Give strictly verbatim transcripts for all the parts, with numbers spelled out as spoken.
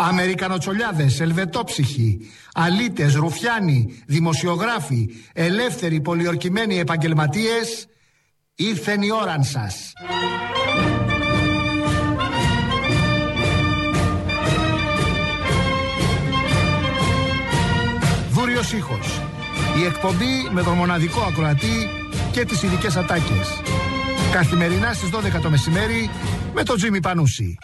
Αμερικανοτσολιάδες, ελβετόψυχοι, αλήτες, ρουφιάνοι, δημοσιογράφοι, ελεύθεροι, πολιορκημένοι επαγγελματίες, ήρθεν η ώραν σας. Δούριος ήχος. Η εκπομπή με τον μοναδικό ακροατή και τις ειδικές ατάκες. Καθημερινά στις δώδεκα το μεσημέρι με τον Τζίμι Πανούση.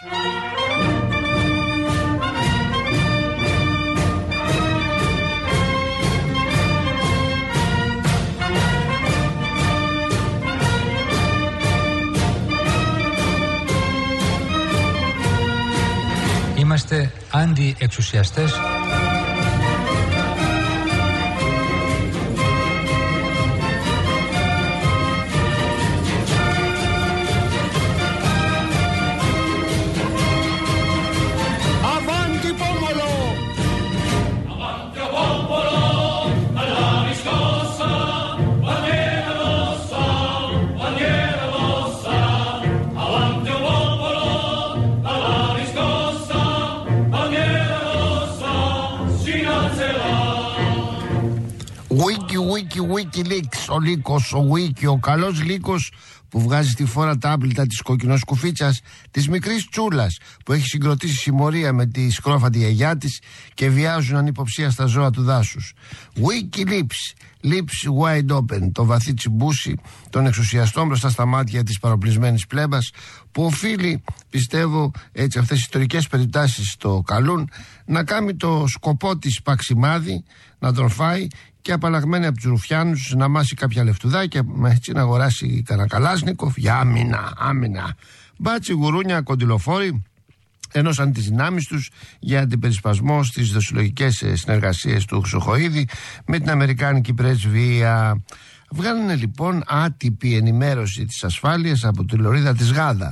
Είμαστε αντι-εξουσιαστές. Wikileaks, ο Λύκος, ο Wiki, ο καλός Λύκος που βγάζει στη φόρα τα άπλυτα της κοκκινόσκουφίτσας της μικρής τσούλας που έχει συγκροτήσει συμμορία με τη σκρόφατη γιαγιά της και βιάζουν ανυποψία στα ζώα του δάσους. Wikileaks, lips wide open, το βαθύ τσιμπούσι των εξουσιαστών μπροστά στα μάτια της παροπλισμένης πλέμπας που οφείλει, πιστεύω, έτσι αυτές οι ιστορικές περιτάσεις το καλούν, να κάνει το σκοπό της παξιμάδι, να τον φάει και απαλλαγμένη από τους ρουφιάνους να μάσει κάποια λεφτουδάκια, έτσι να αγοράσει κανένα καλάσνικοφ για άμυνα, άμυνα. Μπάτσι, γουρούνια, κοντιλοφόροι ενώσαν τις δυνάμεις τους για αντιπερισπασμό στις δοσυλλογικές συνεργασίες του Χρυσοχοΐδη με την Αμερικάνικη πρεσβεία. Βγάλανε λοιπόν άτυπη ενημέρωση της ασφάλειας από τη λωρίδα της Γάδα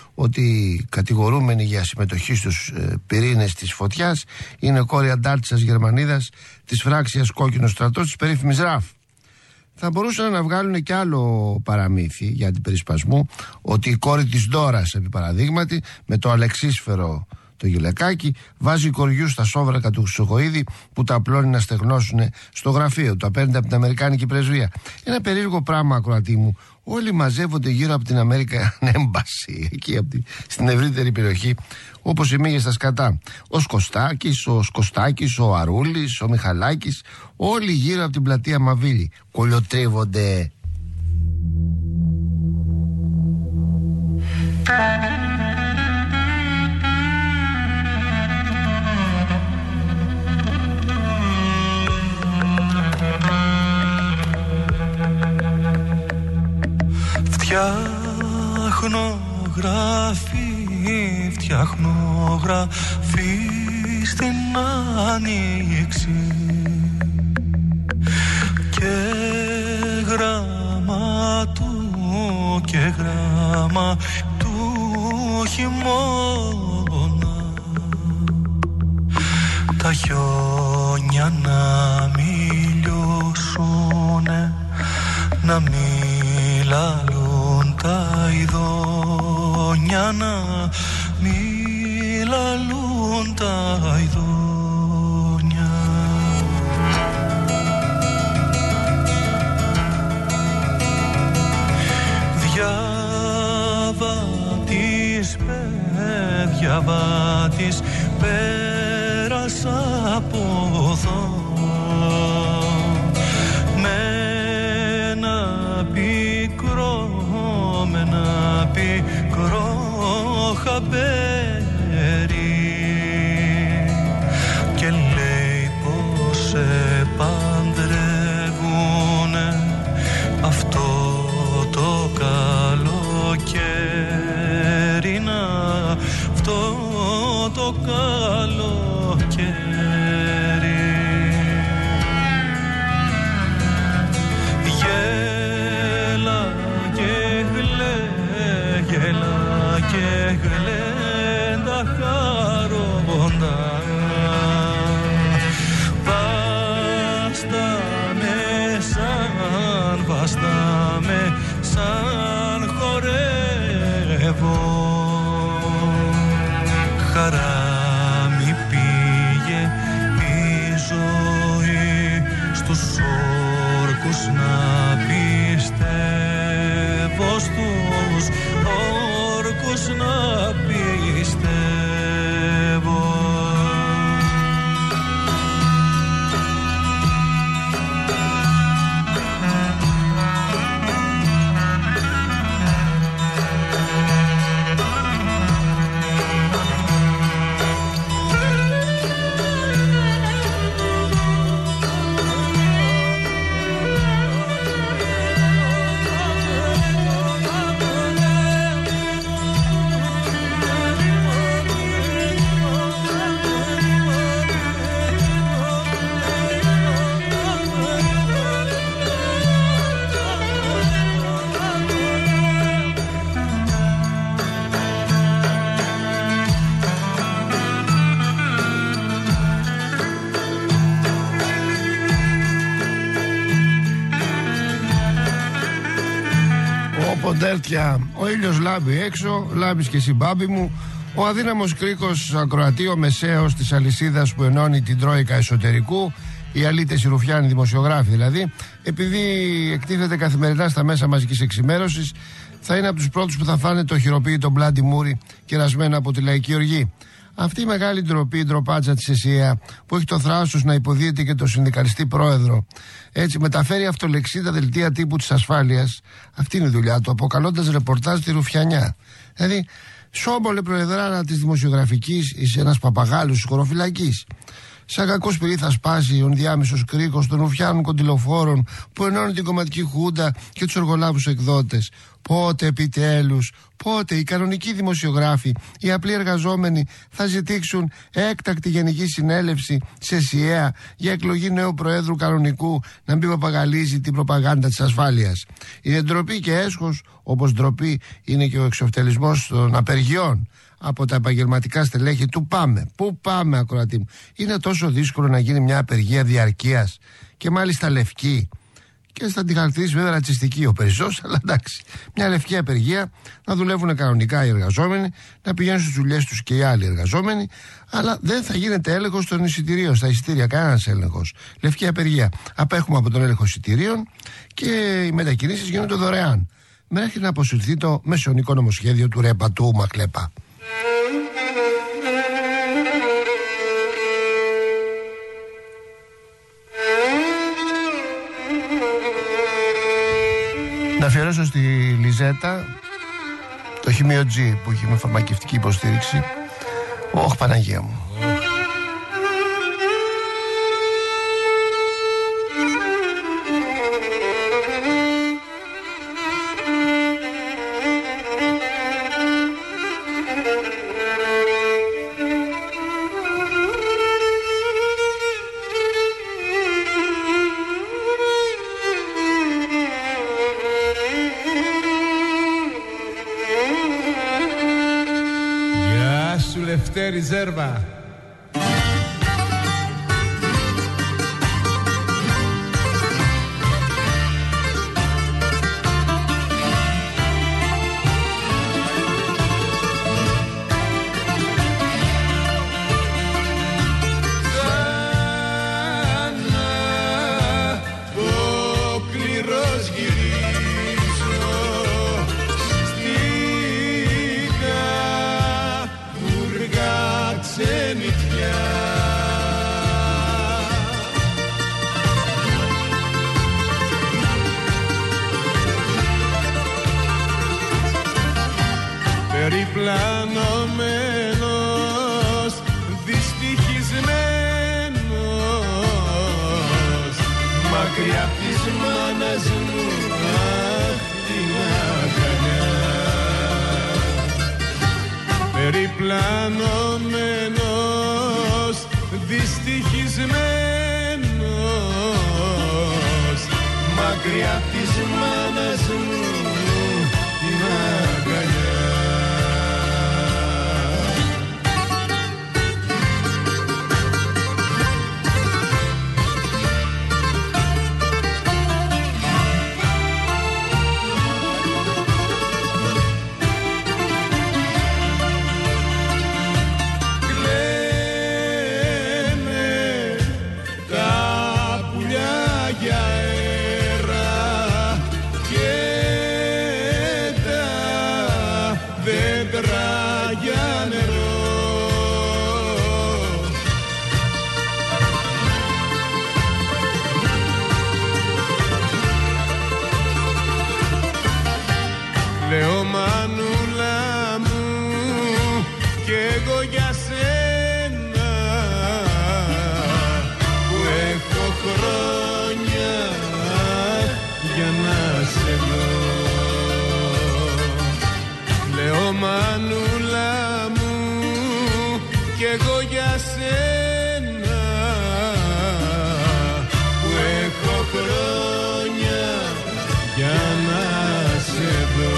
ότι κατηγορούμενοι για συμμετοχή στους ε, πυρήνες της φωτιάς είναι ο κόρη αντάρτισσας Γερμανίδας της φράξιας Κόκκινος Στρατός της περίφημης ΡΑΦ. Θα μπορούσαν να βγάλουν και άλλο παραμύθι για αντιπερισπασμού ότι η κόρη της Ντόρας, επί παραδείγματι, με το αλεξίσφαιρο το γυλαικάκι, βάζει κοριού στα σόβρακα του Χρυσοχοΐδη που τα απλώνει να στεγνώσουν στο γραφείο του απέναντι από την Αμερικάνικη πρεσβεία. Ένα περίεργο πράγμα, ακροατή μου. Όλοι μαζεύονται γύρω από την American Embassy, εκεί από τη, στην ευρύτερη περιοχή, όπως οι μύγες στα σκατά. Ο Σκοστάκης, ο Σκοστάκης, ο Αρούλης, ο Μιχαλάκης, όλοι γύρω από την πλατεία Μαβίλη. Κολιοτρίβονται. Φτιάχνω γράφει, φτιάχνω γράφει στην άνοιξη και γράμμα του και γράμμα του χειμώνα τα χιόνια να μη λιώσουνε, να μη λαλούν τα ειδόνια, να μη λαλούν τα ειδόνια. Διαβάτης, διαβάτης, πέρασα από εδώ με ένα πικρό, με ένα πικρό χαμπέρι και λέει πως σε παντρεύουνε αυτό το καλοκαίρι, να αυτό το καλοκαίρι. Γέλα και γλέ, γέλα και γλέντα χαρόντα, βάστα με σαν, βάστα με σαν χορεύω, χαρά μη πει Αντέρτια, ο ήλιος λάμπει έξω, λάμπεις και εσύ μπάμπι μου. Ο αδύναμος κρίκος ακροατή, ο μεσαίος της αλυσίδας που ενώνει την τρόικα εσωτερικού, οι αλήτες, οι ρουφιάνοι δημοσιογράφοι δηλαδή, επειδή εκτίθεται καθημερινά στα μέσα μαζικής εξημέρωσης, θα είναι από τους πρώτους που θα φάνε το χειροποίητο μπλάντι μούρι κερασμένο από τη λαϊκή οργή. Αυτή η μεγάλη ντροπή, η ντροπάτσα της ΕΣΥΑ, που έχει το θράσος να υποδίεται και το συνδικαλιστή πρόεδρο, έτσι μεταφέρει αυτολεξίδα δελτία τύπου της ασφάλειας. Αυτή είναι η δουλειά του, αποκαλώντας ρεπορτάζ τη ρουφιανιά. Δηλαδή, σόμπολε προεδράνα της δημοσιογραφικής, είσαι ένας παπαγάλος της χωροφυλακής. Σαν κακό σπυρί θα σπάσει ο ενδιάμεσος κρίκος των ρουφιάνων κοντιλοφόρων που ενώνουν την κομματική χούντα και τους εργολάβους εκδότες. Πότε επιτέλους, πότε οι κανονικοί δημοσιογράφοι, οι απλοί εργαζόμενοι θα ζητήξουν έκτακτη γενική συνέλευση σε ΣΥΕΑ για εκλογή νέου προέδρου κανονικού να μην παπαγαλίζει την προπαγάνδα της ασφάλειας. Είναι ντροπή και έσχος, όπως ντροπή είναι και ο εξοφτελισμός των απεργιών από τα επαγγελματικά στελέχη του ΠΑΜΕ. Πού πάμε, ακροατή μου? Είναι τόσο δύσκολο να γίνει μια απεργία διαρκείας και μάλιστα λευκή. Και θα την χαρακτηρίσει βέβαια ρατσιστική ο περισσός, αλλά εντάξει. Μια λευκή απεργία, να δουλεύουν κανονικά οι εργαζόμενοι, να πηγαίνουν στις δουλειές τους και οι άλλοι εργαζόμενοι, αλλά δεν θα γίνεται έλεγχος των εισιτηρίων, στα εισιτήρια, κανένας έλεγχος. Λευκή απεργία. Απέχουμε από τον έλεγχο εισιτηρίων και οι μετακινήσεις γίνονται δωρεάν. Μέχρι να αποσυρθεί το μεσαιωνικό νομοσχέδιο του Ρεπατού Μακλέπα. Να αφιερώσω στη Λιζέτα το χημείο G που έχει με φαρμακευτική υποστήριξη. Ωχ, Παναγία μου. Λευτέρη Ζέρβα. Περιπλανωμένος, δυστυχισμένος, μακριά απ' της μάνας μου, αχ, την αγκαλιά. Περιπλανωμένος, δυστυχισμένος, μακριά απ' της μάνας μου, την αγκαλιά. Λέω μανούλα μου κι εγώ για σένα που έχω χρόνια για να σε δω. Λέω μανούλα μου κι εγώ για σένα που έχω χρόνια για να σε δω.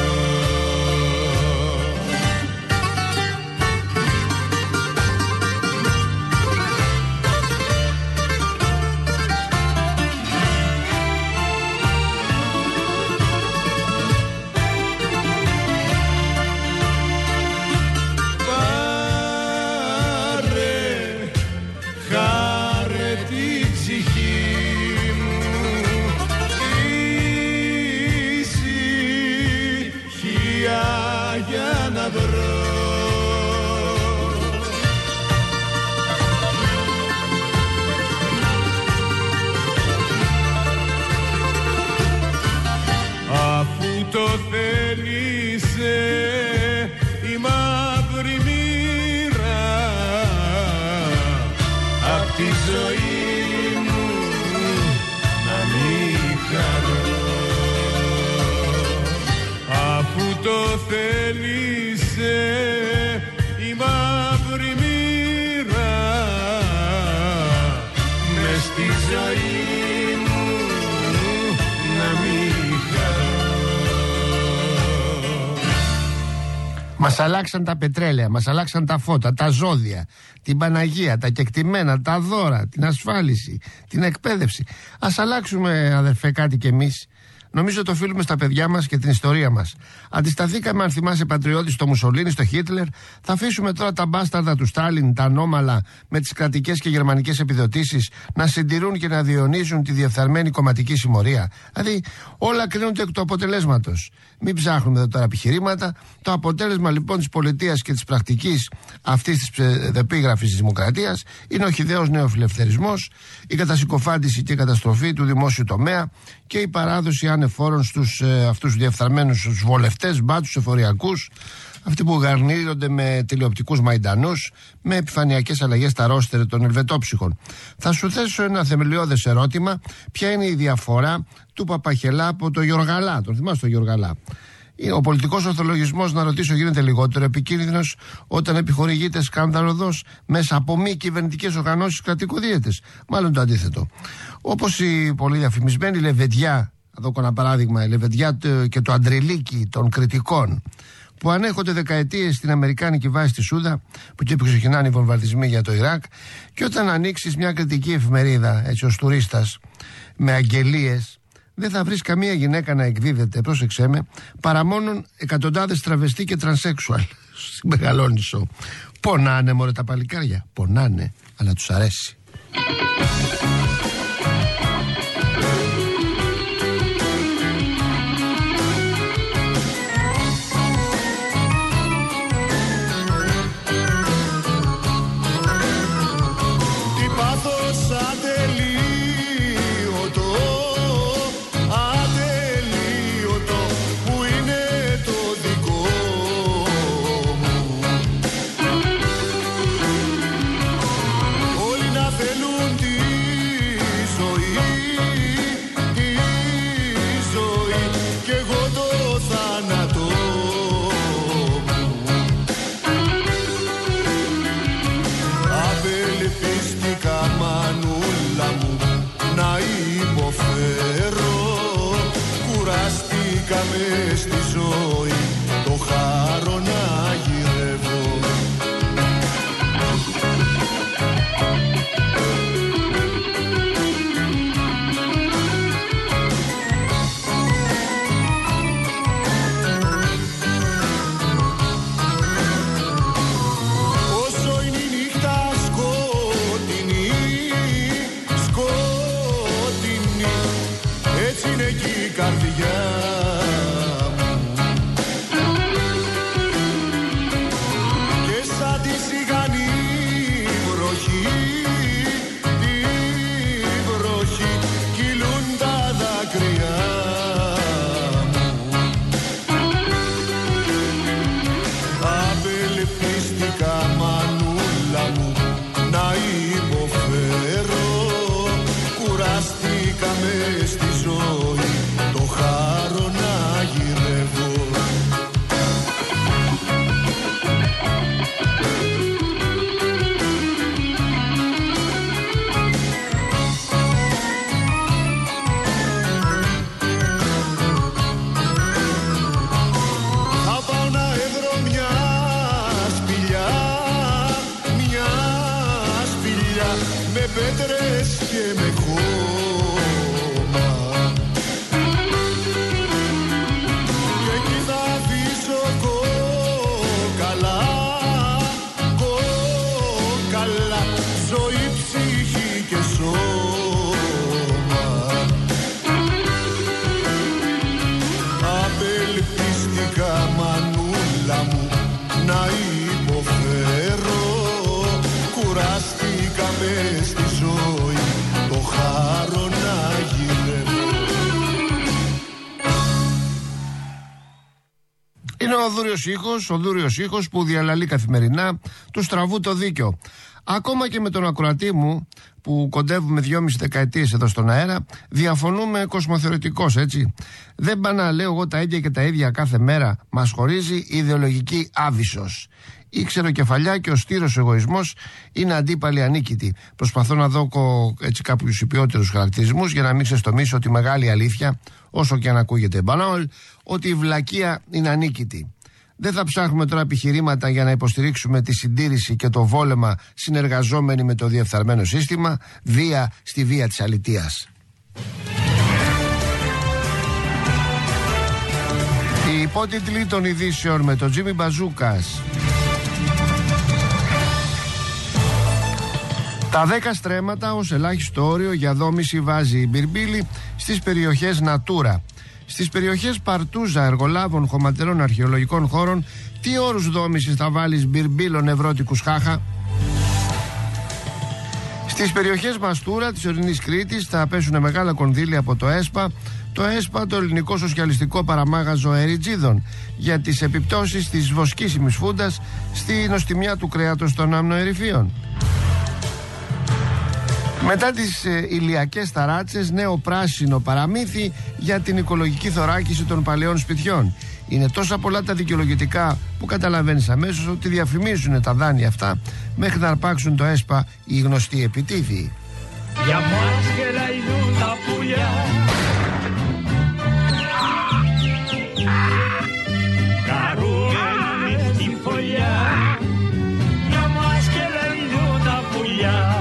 στη ζωή μου να μην χαρώ. Αφού το θέλησε η μαύρη μοίρα μες στη ζωή μου να μην χαρώ. Μας αλλάξαν τα πετρέλαια, μας αλλάξαν τα φώτα, τα ζώδια, την Παναγία, τα κεκτημένα, τα δώρα, την ασφάλιση, την εκπαίδευση. Ας αλλάξουμε, αδερφέ, κάτι κι εμείς. Νομίζω το οφείλουμε στα παιδιά μας και την ιστορία μας. Αντισταθήκαμε, αν θυμάσαι, πατριώτης στο Μουσολίνι, στο Χίτλερ. Θα αφήσουμε τώρα τα μπάσταρδα του Στάλιν, τα ανώμαλα, με τις κρατικές και γερμανικές επιδοτήσεις, να συντηρούν και να διονύζουν τη διεφθαρμένη κομματική συμμορία. Δηλαδή, όλα κρίνονται εκ του αποτελέσματος. Μην ψάχνουμε εδώ τώρα επιχειρήματα. Το αποτέλεσμα λοιπόν της πολιτείας και της πρακτικής αυτής της ψευδεπίγραφης της δημοκρατίας είναι ο χυδαίος νεοφιλελευθερισμός, η κατασυκοφάντηση και η καταστροφή του δημόσιου τομέα και η παράδοση ανεφόρων στους ε, αυτούς διεφθαρμένους τους βολευτές, μπάτσους, εφοριακούς, αυτοί που γαρνίζονται με τηλεοπτικούς μαϊντανούς, με επιφανειακές αλλαγές στα ρόστερ των ελβετόψυχων. Θα σου θέσω ένα θεμελιώδες ερώτημα: ποια είναι η διαφορά του Παπαχελά από το Γιοργαλά? Τον θυμάσαι τον Γιοργαλά? Ο πολιτικός ορθολογισμός, να ρωτήσω, γίνεται λιγότερο επικίνδυνος όταν επιχορηγείται σκανδαλωδώς μέσα από μη κυβερνητικές οργανώσεις κρατικοδίαιτες? Μάλλον το αντίθετο. Όπως η πολύ διαφημισμένη Λεβεντιά, θα δω ένα παράδειγμα, η Λεβεντιά και το Αντριλίκι των κριτικών, που ανέχονται δεκαετίες στην αμερικάνικη βάση στη Σούδα, που και ξεκινάνε οι βομβαρδισμοί για το Ιράκ, και όταν ανοίξεις μια κριτική εφημερίδα, έτσι ως τουρίστας, με αγγελίες, δεν θα βρεις καμία γυναίκα να εκδίδεται, πρόσεξέ με, παρά μόνον εκατοντάδες τραβεστή και τρανσέξουαλ στη Μεγαλόνισσο. Πονάνε μωρέ τα παλικάρια, πονάνε, αλλά τους αρέσει. Στη ζωή το χάρο να γυρεύω. Όσο είναι η νύχτα σκοτεινή, σκοτεινή, έτσι είναι και η καρδιά. Στη ζωή το χάρο να γυρεύω. Θα πάω να έβρω μια σπηλιά, μια σπηλιά με πέτρες και με χώμα. Είναι ο δούριος ήχος, ο δούριος ήχος που διαλαλεί καθημερινά του στραβού το δίκιο. Ακόμα και με τον ακροατή μου που κοντεύουμε δυόμιση δεκαετίες εδώ στον αέρα, διαφωνούμε κοσμοθεωρητικώς, έτσι. Δεν πάω να λέω εγώ τα ίδια και τα ίδια κάθε μέρα. Μας χωρίζει ιδεολογική άβυσσος. Η ξεροκεφαλιά και ο στήρος εγωισμός είναι αντίπαλοι ανίκητοι. Προσπαθώ να δω έτσι κάποιους υπιότερους χαρακτηρισμούς για να μην ξεστομίσω τη μεγάλη αλήθεια, όσο και αν ακούγεται μπανάλ, ότι η βλακεία είναι ανίκητη. Δεν θα ψάχνουμε τώρα επιχειρήματα για να υποστηρίξουμε τη συντήρηση και το βόλεμα συνεργαζόμενοι με το διεφθαρμένο σύστημα, βία στη βία της αλητείας. Οι υπότιτλοι των ειδήσεων με τον Τζίμι Μπαζούκας. Τα δέκα στρέμματα ως ελάχιστο όριο για δόμηση βάζει η Μπυρμπίλη στις περιοχές Natura. Στις περιοχές Παρτούζα, εργολάβων, χωματερών, αρχαιολογικών χώρων, τι όρους δόμησης θα βάλεις Μπυρμπίλων ευρώτικους χάχα? Στις περιοχές Μαστούρα της ορεινής Κρήτης θα πέσουν μεγάλα κονδύλια από το ΕΣΠΑ, το ΕΣΠΑ, το ελληνικό σοσιαλιστικό παραμάγαζο εριτζίδων, για τις επιπτώσεις της βοσκήσιμης φούντας στη νοστιμιά του κρέατος των αμνοερυφίων. Μετά τις ε, ηλιακές ταράτσες, νέο πράσινο παραμύθι για την οικολογική θωράκιση των παλαιών σπιτιών. Είναι τόσα πολλά τα δικαιολογητικά που καταλαβαίνεις αμέσως ότι διαφημίζουν τα δάνεια αυτά μέχρι να αρπάξουν το ΕΣΠΑ οι γνωστοί επιτίδιοι. Για μας γελαϊδούν τα πουλιά, καρούμενοι στην φωλιά, για μας γελαϊδούν τα πουλιά.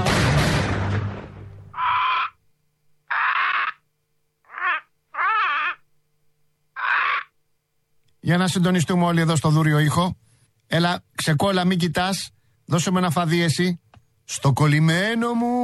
Για να συντονιστούμε όλοι εδώ στο δούριο ήχο. Έλα, ξεκόλα, μην κοιτάς. Δώσε με ένα φαδί εσύ. Στο κολλημένο μου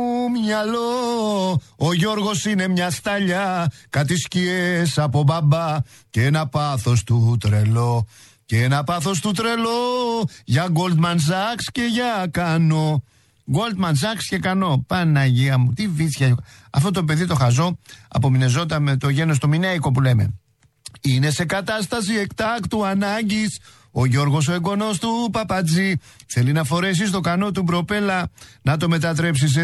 μυαλό ο Γιώργος είναι μια σταλιά, κάτι σκιές από μπαμπά και ένα πάθος του τρελό. Και ένα πάθος του τρελό για Goldman Sachs και για Κανό. Goldman Sachs και Κανό. Παναγία μου, τι βίτσια. Αυτό το παιδί το χαζό απομεινεζόταν με το γένος το μηνέικο που λέμε. Είναι σε κατάσταση εκτάκτου ανάγκης ο Γιώργος ο εγγονός του Παπατζή. Θέλει να φορέσει στο κανό του προπέλα να το μετατρέψει σε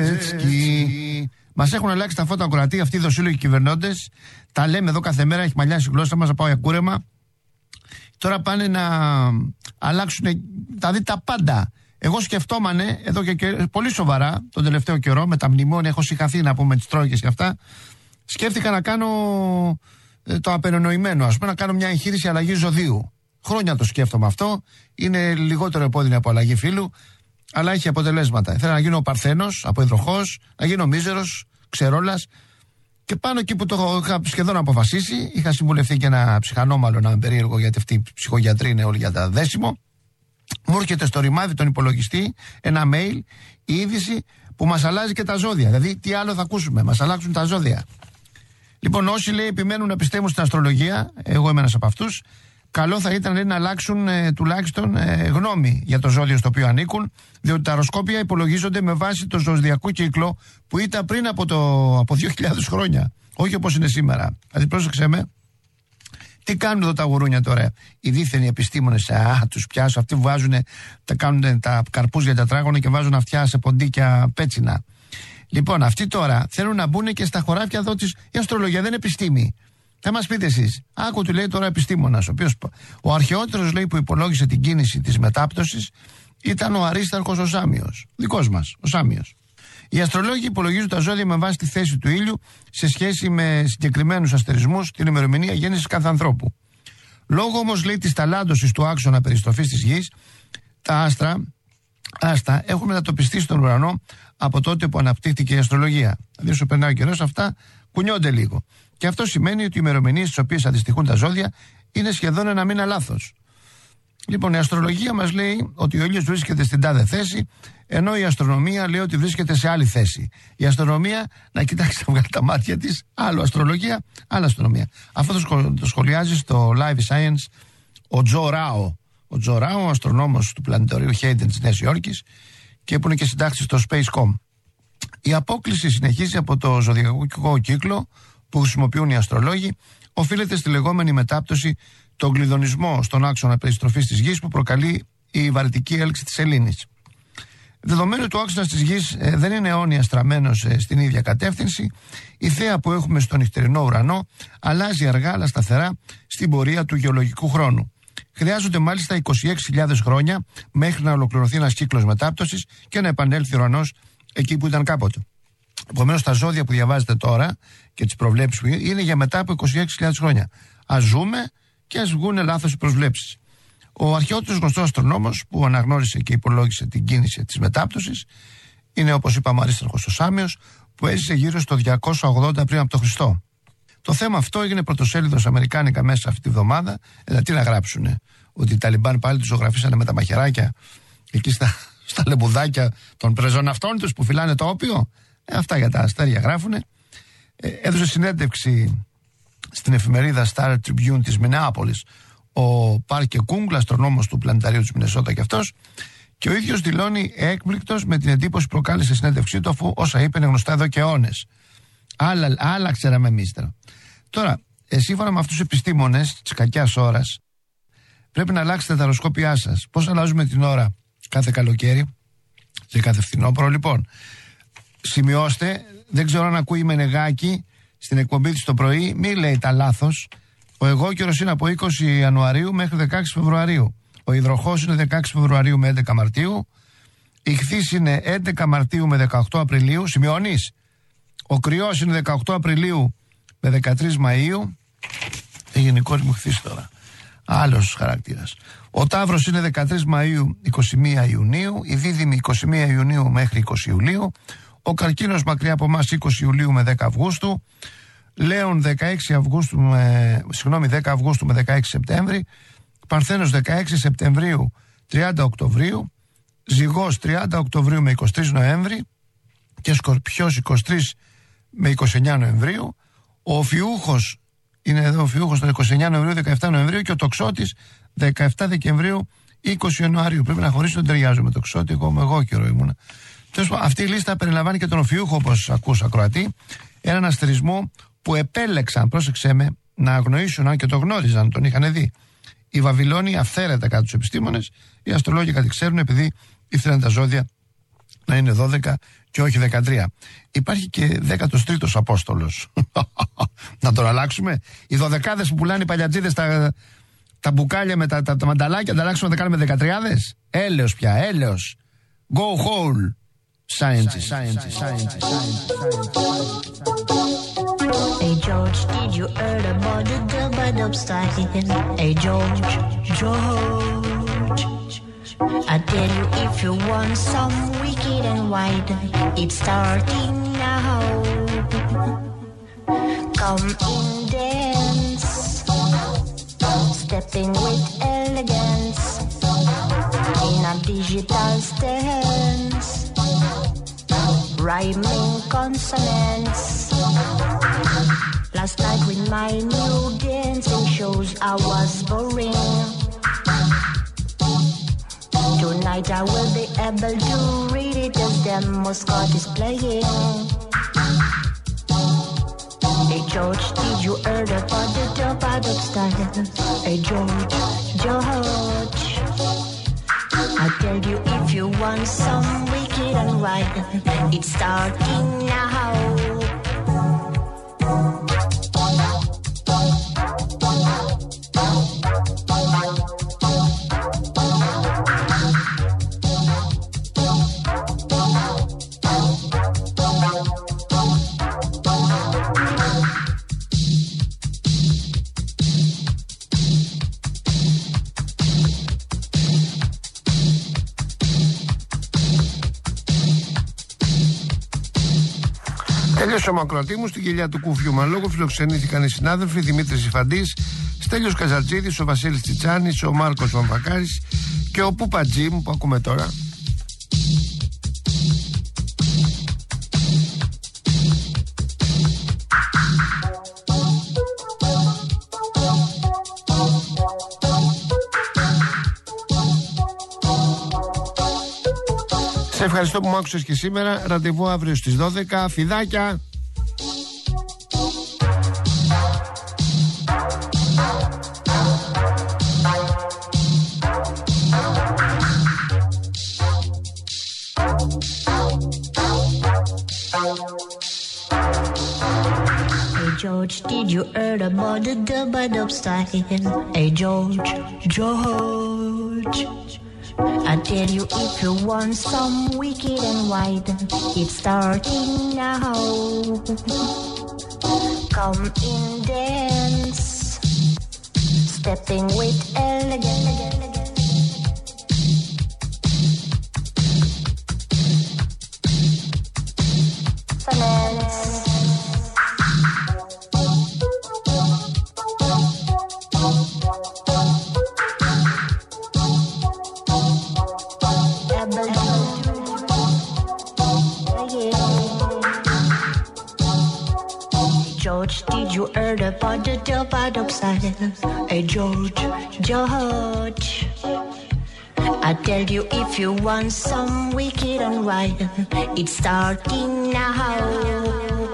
τζέτσκι. Μας έχουν αλλάξει τα φώτα ακροατή αυτοί οι δοσύλλογοι κυβερνώντες. Τα λέμε εδώ κάθε μέρα, έχει μαλλιάσει η γλώσσα μας να πάω για κούρεμα. Τώρα πάνε να αλλάξουν τα δει τα πάντα. Εγώ σκεφτόμανε εδώ και, και πολύ σοβαρά τον τελευταίο καιρό με τα μνημόνια, έχω συγχαθεί να πούμε τις τρόικες και αυτά. Σκέφτηκα να κάνω το απενονοημένο, ας πούμε, να κάνω μια εγχείρηση αλλαγής ζωδίου. Χρόνια το σκέφτομαι αυτό. Είναι λιγότερο επώδυνο από αλλαγή φύλου, αλλά έχει αποτελέσματα. Θέλω να γίνω ο Παρθένος, από υδροχός, να γίνω μίζερος, ξερόλας. Και πάνω εκεί που το είχα σχεδόν αποφασίσει, είχα συμβουλευτεί και ένα ψυχανόμαλο να είμαι περίεργο, γιατί αυτοί οι ψυχογιατροί είναι όλοι για τα δέσιμο. Μου έρχεται στο ρημάδι τον υπολογιστή ένα mail, η είδηση που μας αλλάζει και τα ζώδια. Δηλαδή, τι άλλο θα ακούσουμε, μας αλλάξουν τα ζώδια. Λοιπόν, όσοι λέει επιμένουν να πιστεύουν στην αστρολογία, εγώ είμαι ένας από αυτούς, καλό θα ήταν λέει, να αλλάξουν ε, τουλάχιστον ε, γνώμη για το ζώδιο στο οποίο ανήκουν, διότι τα αεροσκόπια υπολογίζονται με βάση το ζωδιακό κύκλο που ήταν πριν από, το, από δύο χιλιάδες χρόνια. Όχι όπως είναι σήμερα. Δηλαδή, πρόσεξε με. Τι κάνουν εδώ τα γουρούνια τώρα, οι δίθενοι επιστήμονες, α, τους πιάσουν, αυτοί βάζουν, τα κάνουν τα καρπούζια τα τράγωνα και βάζουν αυτιά σε ποντίκια πέτσινα. Λοιπόν, αυτοί τώρα θέλουν να μπουν και στα χωράφια εδώ της. Η αστρολογία δεν είναι επιστήμη. Θα μας πείτε εσείς. Άκου, του λέει τώρα επιστήμονας, ο οποίος ο αρχαιότερος λέει που υπολόγισε την κίνηση της μετάπτωσης ήταν ο Αρίσταρχος ο Σάμιος. Δικός μας, ο Σάμιος. Οι αστρολόγοι υπολογίζουν τα ζώδια με βάση τη θέση του ήλιου σε σχέση με συγκεκριμένους αστερισμούς την ημερομηνία γέννησης κάθε ανθρώπου. Λόγω όμως λέει της ταλάντωσης του άξονα περιστροφής της γης, τα άστρα άστα έχουν μετατοπιστεί στον ουρανό από τότε που αναπτύχθηκε η αστρολογία. Δηλαδή, όσο περνάει ο καιρός, αυτά κουνιόνται λίγο. Και αυτό σημαίνει ότι οι ημερομηνίες στις οποίες αντιστοιχούν τα ζώδια είναι σχεδόν ένα μήνα λάθος. Λοιπόν, η αστρολογία μας λέει ότι ο ήλιος βρίσκεται στην τάδε θέση, ενώ η αστρονομία λέει ότι βρίσκεται σε άλλη θέση. Η αστρονομία, να κοιτάξει να βγάλει τα μάτια της, άλλο αστρολογία, άλλο αστρονομία. Αυτό το, σχολ, το σχολιάζει στο Live Science ο Τζο Ράο. Ο Τζο Ράο, ο αστρονόμος του πλανητορίου Χέιντεν της Νέας Υόρκης και που είναι και συντάκτης στο Spacecom. Η απόκλιση συνεχίζει από το ζωδιακό κύκλο που χρησιμοποιούν οι αστρολόγοι, οφείλεται στη λεγόμενη μετάπτωση τον κλειδονισμό στον άξονα περιστροφής της γης που προκαλεί η βαρυτική έλξη της σελήνης. Δεδομένου ότι ο άξονας της γης ε, δεν είναι αιώνια στραμμένος ε, στην ίδια κατεύθυνση, η θέα που έχουμε στον νυχτερινό ουρανό αλλάζει αργά αλλά σταθερά στην πορεία του γεωλογικού χρόνου. Χρειάζονται μάλιστα είκοσι έξι χιλιάδες χρόνια μέχρι να ολοκληρωθεί ένας κύκλος μετάπτωσης και να επανέλθει ο ουρανός εκεί που ήταν κάποτε. Επομένως, τα ζώδια που διαβάζετε τώρα και τις προβλέψεις που είναι για μετά από είκοσι έξι χιλιάδες χρόνια. Ας ζούμε και ας βγουν λάθος οι προσβλέψεις. Ο αρχαιότερος γνωστός αστρονόμος που αναγνώρισε και υπολόγισε την κίνηση της μετάπτωσης είναι, όπως είπαμε, ο Αρίσταρχος ο Σάμιος, που έζησε γύρω στο διακόσια ογδόντα πριν από τον Χριστό. Το θέμα αυτό έγινε πρωτοσέλιδο αμερικάνικα μέσα αυτή τη βδομάδα. Ε, τι να γράψουνε, ότι οι Ταλιμπάν πάλι τους ζωγραφίσανε με τα μαχαιράκια εκεί στα, στα λεμπουδάκια των πρεζών αυτών τους που φυλάνε το όπιο. Ε, αυτά για τα αστέρια γράφουνε. Ε, έδωσε συνέντευξη στην εφημερίδα Star Tribune της Μινεάπολης ο Πάρκε Κούγκλ, αστρονόμος του πλανηταρίου της Μινεσότα και αυτός, και ο ίδιος δηλώνει έκπληκτος με την εντύπωση που προκάλεσε η συνέντευξή του, αφού όσα είπε είναι γνωστά εδώ και αιώνες. Άλλα, άλλα ξέραμε εμείς τώρα. Τώρα, ε, σύμφωνα με αυτούς τους επιστήμονες της κακιάς ώρας, πρέπει να αλλάξετε τα οροσκόπια σας. Πώς αλλάζουμε την ώρα κάθε καλοκαίρι και κάθε φθινόπωρο? Λοιπόν, σημειώστε, δεν ξέρω αν ακούει η Μενεγάκη στην εκπομπή της το πρωί, μη λέει τα λάθος. Ο εγώκερος είναι από είκοσι Ιανουαρίου μέχρι δεκαέξι Φεβρουαρίου. Ο υδροχόος είναι δεκαέξι Φεβρουαρίου με έντεκα Μαρτίου. Η Ιχθύς είναι έντεκα Μαρτίου με δεκαοκτώ Απριλίου. Σημειώνεις. Ο Κρυός είναι δεκαοκτώ Απριλίου με δεκατρείς Μαΐου. Έγινε η κόρη μου Ιχθύς τώρα. Άλλος χαρακτήρας. Ο Ταύρος είναι δεκατρείς Μαΐου είκοσι μία Ιουνίου. Η Δίδυμη είκοσι μία Ιουνίου μέχρι είκοσι Ιουλίου. Ο Καρκίνος μακριά από εμάς είκοσι Ιουλίου με δέκα Αυγούστου. Λέων δεκαέξι Αυγούστου με, συγγνώμη, δέκα Αυγούστου με δεκαέξι Σεπτέμβρη. Παρθένος δεκαέξι Σεπτεμβρίου τριάντα Οκτωβρίου. Ζυγός τριάντα Οκτωβρίου με είκοσι τρεις Νοέμβρη. Και Σκορπιός είκοσι τρεις με είκοσι εννέα Νοεμβρίου. Ο Οφιούχος είναι εδώ, ο Οφιούχος το είκοσι εννέα Νοεμβρίου δεκαεπτά Νοεμβρίου. Και ο Τοξότης δεκαεπτά Δεκεμβρίου είκοσι Ιανουαρίου. Πρέπει να χωρίσω, δεν ταιριάζω με το Τοξότη, εγώ με εγώ καιρό ήμουνα. Αυτή η λίστα περιλαμβάνει και τον Οφιούχο, όπως ακούς ακροατή, έναν αστερισμό που επέλεξαν, πρόσεξέ με, να αγνοήσουν, αν και το γνώριζαν, τον είχαν δει, οι Βαβυλώνοι αυθαίρετα κατά τους επιστήμονες. Οι αστρολόγοι κάτι ξέρουν, επειδή ήθελαν τα ζώδια να είναι δώδεκα και όχι δεκατρία. Υπάρχει και δέκατος τρίτος Απόστολος. Να τον αλλάξουμε. Οι δωδεκάδες που πουλάνε οι παλιατζίδες τα, τα μπουκάλια με τα, τα, τα μανταλάκια, να τα αλλάξουμε να τα κάνουμε δεκατριάδες. Έλεος πια, έλεος. Go whole. Science, science, science, science. Hey George, did you hear about the dub-a-dub starting? Hey George, George, I tell you, if you want some wicked and wild, it's starting now. Come in, dance, stepping with elegance, in a digital stance, rhyming consonants. Last night with my new dancing shows I was boring. Tonight I will be able to read it as the Moscow is playing. Hey George, did you hear about the dub-a-dub style? Hey George, George, I tell you, if you want some wicked and wild, it's starting now. Τέλειωσε ο Μακροατή μου στην κοιλιά του Κούφιου Μαλόγου. Φιλοξενήθηκαν οι συνάδελφοι Δημήτρης Ιφαντής, Στέλιος Καζατζίδης, ο Βασίλης Τσιτσάνης, ο Μάρκος Βαμβακάρης και ο Πουπατζίμ που ακούμε τώρα. Σε ευχαριστώ που μου άκουσες και σήμερα. Ραντεβού αύριο στις δώδεκα. Φιδάκια! Hey George, did you hear about the dub-a-dub style? Hey George, George, I tell you, if you want some wicked and wild, it's starting now. Come in, dance, stepping with elegance. Finesse. George, did you hear about the dub-a-dub style? Hey George, George, I tell you, if you want some wicked and wild, it's starting now.